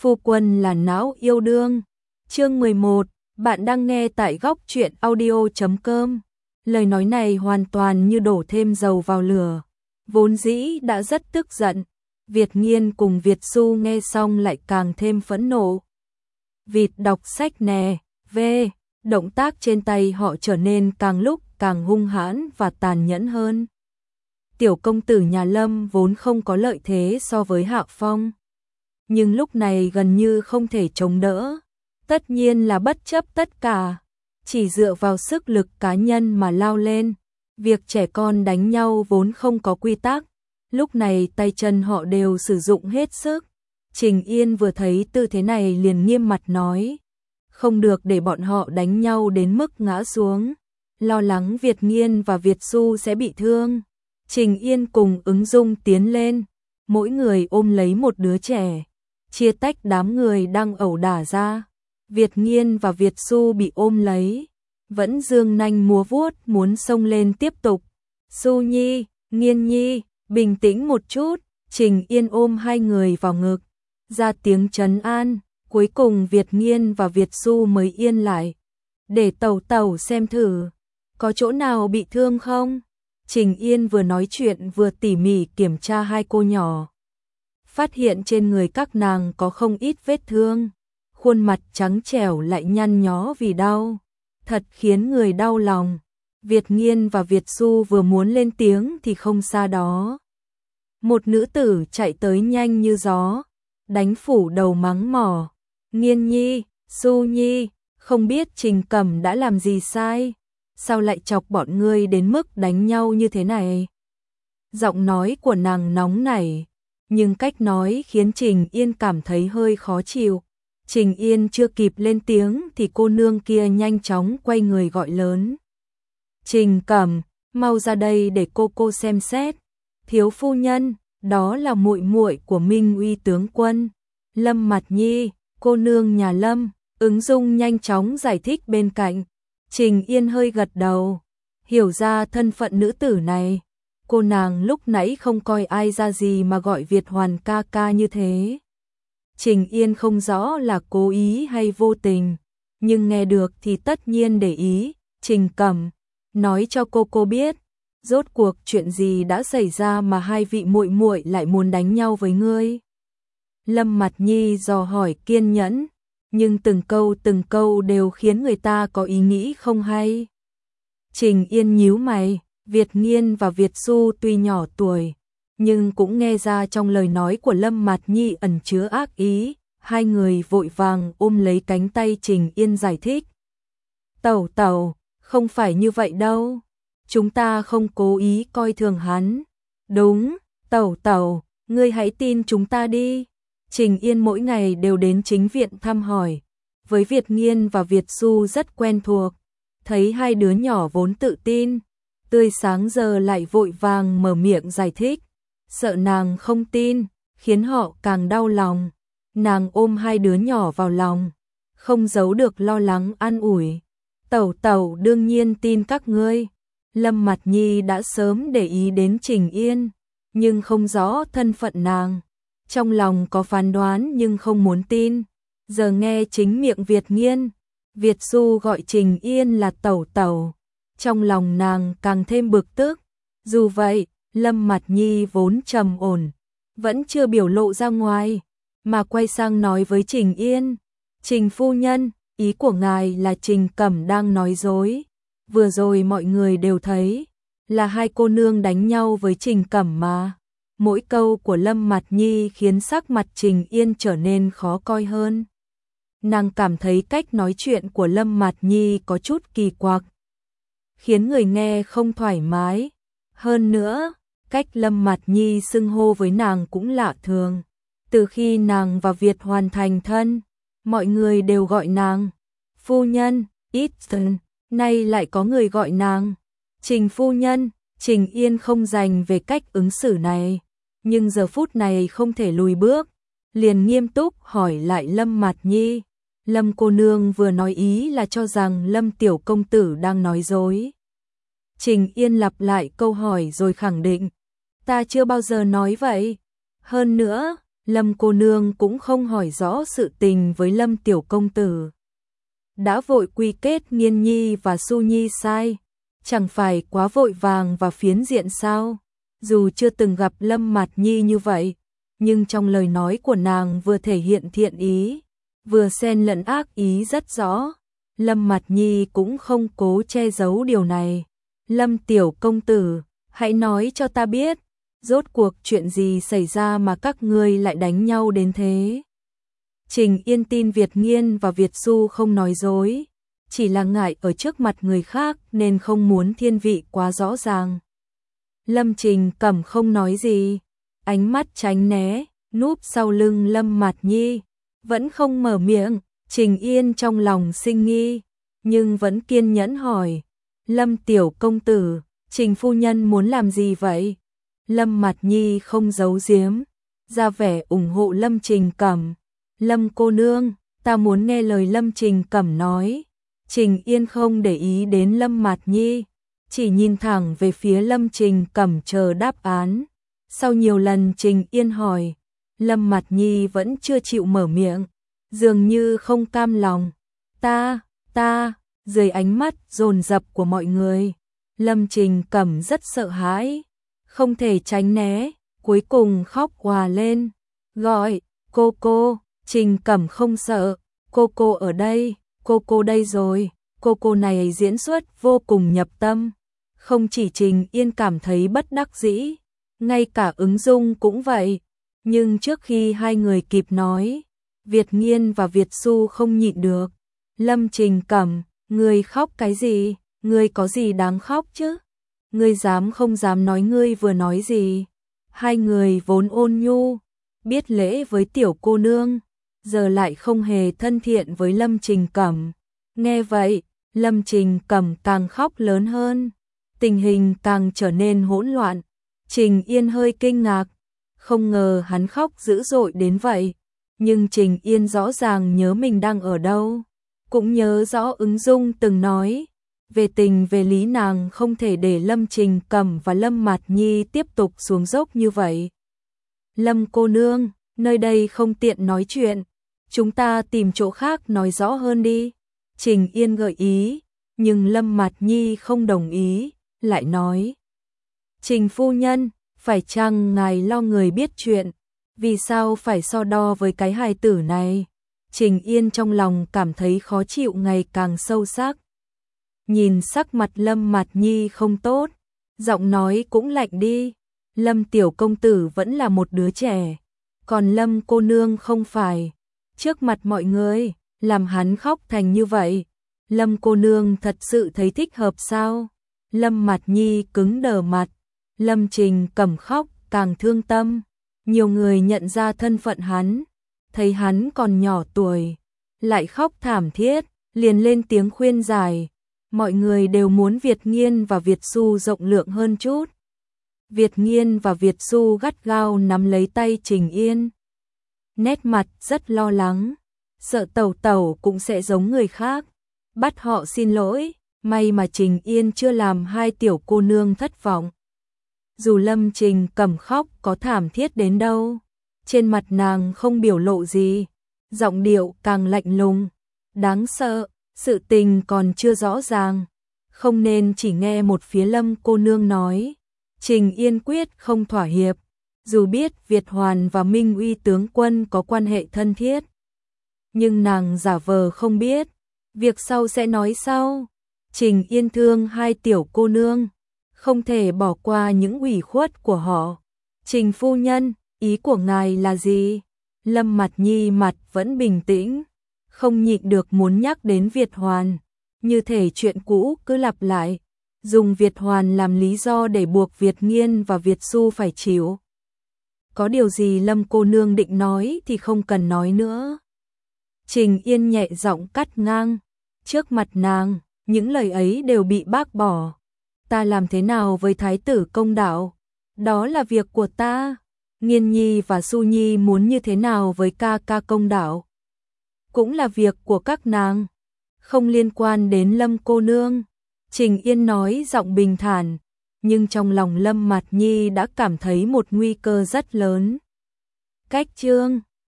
Phu quân là não yêu đương. Chương 11, bạn đang nghe tại góc truyện audio.com. Lời nói này hoàn toàn như đổ thêm dầu vào lửa. Vốn dĩ đã rất tức giận, Việt Nghiên cùng Việt Xu nghe xong lại càng thêm phẫn nộ. Vịt đọc sách nè, động tác trên tay họ trở nên càng lúc càng hung hãn và tàn nhẫn hơn. Tiểu công tử nhà Lâm vốn không có lợi thế so với Hạo Phong, nhưng lúc này gần như không thể chống đỡ. Tất nhiên là bất chấp tất cả, chỉ dựa vào sức lực cá nhân mà lao lên. Việc trẻ con đánh nhau vốn không có quy tắc, lúc này tay chân họ đều sử dụng hết sức. Trình Yên vừa thấy tư thế này liền nghiêm mặt nói, không được để bọn họ đánh nhau đến mức ngã xuống, lo lắng Việt Nghiên và Việt Xu sẽ bị thương. Trình Yên cùng Ứng Dung tiến lên, mỗi người ôm lấy một đứa trẻ, chia tách đám người đang ẩu đả ra. Việt Nghiên và Việt Xu bị ôm lấy, vẫn giương nanh múa vuốt muốn xông lên tiếp tục. Xu Nhi, Nghiên Nhi, bình tĩnh một chút. Trình Yên ôm hai người vào ngực, ra tiếng trấn an. Cuối cùng Việt Nghiên và Việt Xu mới yên lại. Để Tẩu Tẩu xem thử, có chỗ nào bị thương không? Trình Yên vừa nói chuyện vừa tỉ mỉ kiểm tra hai cô nhỏ. Phát hiện trên người các nàng có không ít vết thương, khuôn mặt trắng trẻo lại nhăn nhó vì đau, thật khiến người đau lòng. Việt Nghiên và Việt Xu vừa muốn lên tiếng thì không xa đó, một nữ tử chạy tới nhanh như gió, đánh phủ đầu mắng mỏ. Nghiên Nhi, Xu Nhi, không biết Trình Cẩm đã làm gì sai, sao lại chọc bọn ngươi đến mức đánh nhau như thế này? Giọng nói của nàng nóng nảy, nhưng cách nói khiến Trình Yên cảm thấy hơi khó chịu. Trình Yên chưa kịp lên tiếng thì cô nương kia nhanh chóng quay người gọi lớn. Trình Cẩm, mau ra đây để cô xem xét. Thiếu phu nhân, đó là muội muội của Minh Uy tướng quân, Lâm Mạt Nhi, cô nương nhà Lâm. Ứng Dung nhanh chóng giải thích bên cạnh. Trình Yên hơi gật đầu, hiểu ra thân phận nữ tử này. Cô nàng lúc nãy không coi ai ra gì mà gọi Việt Hoàn ca ca như thế. Trình Yên không rõ là cố ý hay vô tình, nhưng nghe được thì tất nhiên để ý. Trình Cẩm, nói cho cô biết, rốt cuộc chuyện gì đã xảy ra mà hai vị muội muội lại muốn đánh nhau với ngươi? Lâm Mạt Nhi dò hỏi kiên nhẫn, nhưng từng câu đều khiến người ta có ý nghĩ không hay. Trình Yên nhíu mày, Việt Nghiên và Việt Xu tuy nhỏ tuổi, nhưng cũng nghe ra trong lời nói của Lâm Mạt Nhi ẩn chứa ác ý. Hai người vội vàng ôm lấy cánh tay Trình Yên giải thích. Tẩu Tẩu, không phải như vậy đâu, chúng ta không cố ý coi thường hắn. Đúng, Tẩu Tẩu, ngươi hãy tin chúng ta đi. Trình Yên mỗi ngày đều đến chính viện thăm hỏi, với Việt Nghiên và Việt Xu rất quen thuộc. Thấy hai đứa nhỏ vốn tự tin, tươi sáng giờ lại vội vàng mở miệng giải thích, sợ nàng không tin, khiến họ càng đau lòng. Nàng ôm hai đứa nhỏ vào lòng, không giấu được lo lắng an ủi. Tẩu Tẩu đương nhiên tin các ngươi. Lâm Mạt Nhi đã sớm để ý đến Trình Yên, nhưng không rõ thân phận nàng. Trong lòng có phán đoán nhưng không muốn tin. Giờ nghe chính miệng Việt Nghiên, Việt Xu gọi Trình Yên là Tẩu Tẩu, trong lòng nàng càng thêm bực tức. Dù vậy, Lâm Mạt Nhi vốn trầm ổn, vẫn chưa biểu lộ ra ngoài, mà quay sang nói với Trình Yên. Trình phu nhân, ý của ngài là Trình Cẩm đang nói dối. Vừa rồi mọi người đều thấy, là hai cô nương đánh nhau với Trình Cẩm mà. Mỗi câu của Lâm Mạt Nhi khiến sắc mặt Trình Yên trở nên khó coi hơn. Nàng cảm thấy cách nói chuyện của Lâm Mạt Nhi có chút kỳ quặc, khiến người nghe không thoải mái. Hơn nữa, cách Lâm Mạt Nhi xưng hô với nàng cũng lạ thường. Từ khi nàng và Việt Hoàn thành thân, mọi người đều gọi nàng phu nhân, ít dần, nay lại có người gọi nàng Trình phu nhân. Trình Yên không dành về cách ứng xử này, nhưng giờ phút này không thể lùi bước, liền nghiêm túc hỏi lại Lâm Mạt Nhi. Lâm cô nương vừa nói ý là cho rằng Lâm tiểu công tử đang nói dối. Trình Yên lặp lại câu hỏi rồi khẳng định, ta chưa bao giờ nói vậy. Hơn nữa, Lâm cô nương cũng không hỏi rõ sự tình với Lâm tiểu công tử. Đã vội quy kết Nghiên Nhi và Su Nhi sai, chẳng phải quá vội vàng và phiến diện sao? Dù chưa từng gặp Lâm Mạt Nhi như vậy, nhưng trong lời nói của nàng vừa thể hiện thiện ý, vừa xen lẫn ác ý rất rõ. Lâm Mạt Nhi cũng không cố che giấu điều này. Lâm tiểu công tử, hãy nói cho ta biết, rốt cuộc chuyện gì xảy ra mà các ngươi lại đánh nhau đến thế? Trình Yên tin Việt Nghiên và Việt Xu không nói dối, chỉ là ngại ở trước mặt người khác nên không muốn thiên vị quá rõ ràng. Lâm Trình Cẩm không nói gì, ánh mắt tránh né, núp sau lưng Lâm Mạt Nhi, vẫn không mở miệng. Trình Yên trong lòng sinh nghi, nhưng vẫn kiên nhẫn hỏi, Lâm tiểu công tử, Trình phu nhân muốn làm gì vậy? Lâm Mạt Nhi không giấu giếm, ra vẻ ủng hộ Lâm Trình Cẩm. Lâm cô nương, ta muốn nghe lời Lâm Trình Cẩm nói. Trình Yên không để ý đến Lâm Mạt Nhi, chỉ nhìn thẳng về phía Lâm Trình Cẩm chờ đáp án. Sau nhiều lần Trình Yên hỏi, Lâm Mạt Nhi vẫn chưa chịu mở miệng, dường như không cam lòng. Ta, dưới ánh mắt dồn dập của mọi người, Lâm Trình Cẩm rất sợ hãi, không thể tránh né, cuối cùng khóc òa lên, gọi, cô, Trình Cẩm không sợ, cô ở đây, cô đây rồi, cô này diễn xuất vô cùng nhập tâm. Không chỉ Trình Yên cảm thấy bất đắc dĩ, ngay cả Ứng Dung cũng vậy, nhưng trước khi hai người kịp nói, Việt Nghiên và Việt Xu không nhịn được. Lâm Trình Cẩm, ngươi khóc cái gì, ngươi có gì đáng khóc chứ? Ngươi dám không dám nói ngươi vừa nói gì? Hai người vốn ôn nhu, biết lễ với tiểu cô nương, giờ lại không hề thân thiện với Lâm Trình Cẩm. Nghe vậy, Lâm Trình Cẩm càng khóc lớn hơn, tình hình càng trở nên hỗn loạn. Trình Yên hơi kinh ngạc, không ngờ hắn khóc dữ dội đến vậy, nhưng Trình Yên rõ ràng nhớ mình đang ở đâu, cũng nhớ rõ Ứng Dung từng nói, về tình về lý nàng không thể để Lâm Trình Cẩm và Lâm Mạt Nhi tiếp tục xuống dốc như vậy. Lâm cô nương, nơi đây không tiện nói chuyện, chúng ta tìm chỗ khác nói rõ hơn đi. Trình Yên gợi ý, nhưng Lâm Mạt Nhi không đồng ý, lại nói, Trình phu nhân, phải chăng ngài lo người biết chuyện, vì sao phải so đo với cái hài tử này? Trình Yên trong lòng cảm thấy khó chịu ngày càng sâu sắc. Nhìn sắc mặt Lâm Mạt Nhi không tốt, giọng nói cũng lạnh đi. Lâm tiểu công tử vẫn là một đứa trẻ, còn Lâm cô nương không phải. Trước mặt mọi người, làm hắn khóc thành như vậy, Lâm cô nương thật sự thấy thích hợp sao? Lâm Mạt Nhi cứng đờ mặt, Lâm Trình Cẩm khóc càng thương tâm. Nhiều người nhận ra thân phận hắn, thấy hắn còn nhỏ tuổi, lại khóc thảm thiết, liền lên tiếng khuyên giải. Mọi người đều muốn Việt Nghiên và Việt Xu rộng lượng hơn chút. Việt Nghiên và Việt Xu gắt gao nắm lấy tay Trình Yên, nét mặt rất lo lắng, sợ Tẩu Tẩu cũng sẽ giống người khác, bắt họ xin lỗi. May mà Trình Yên chưa làm hai tiểu cô nương thất vọng. Dù Lâm Trình Cẩm khóc có thảm thiết đến đâu, trên mặt nàng không biểu lộ gì, giọng điệu càng lạnh lùng, đáng sợ. Sự tình còn chưa rõ ràng, không nên chỉ nghe một phía Lâm cô nương nói. Trình Yên quyết không thỏa hiệp, dù biết Việt Hoàn và Minh Uy tướng quân có quan hệ thân thiết, nhưng nàng giả vờ không biết, việc sau sẽ nói sau. Trình Yên thương hai tiểu cô nương, không thể bỏ qua những ủy khuất của họ. Trình phu nhân, ý của ngài là gì? Lâm Mạt Nhi mặt vẫn bình tĩnh, không nhịn được muốn nhắc đến Việt Hoàn, như thể chuyện cũ cứ lặp lại, dùng Việt Hoàn làm lý do để buộc Việt Nghiên và Việt Xu phải chịu. Có điều gì Lâm cô nương định nói thì không cần nói nữa. Trình Yên nhẹ giọng cắt ngang, trước mặt nàng, những lời ấy đều bị bác bỏ. Ta làm thế nào với thái tử công đạo? Đó là việc của ta. Nghiên Nhi và Su Nhi muốn như thế nào với ca ca công đạo? Cũng là việc của các nàng, không liên quan đến Lâm cô nương. Trình Yên nói giọng bình thản, nhưng trong lòng Lâm Mạt Nhi đã cảm thấy một nguy cơ rất lớn. Cách chương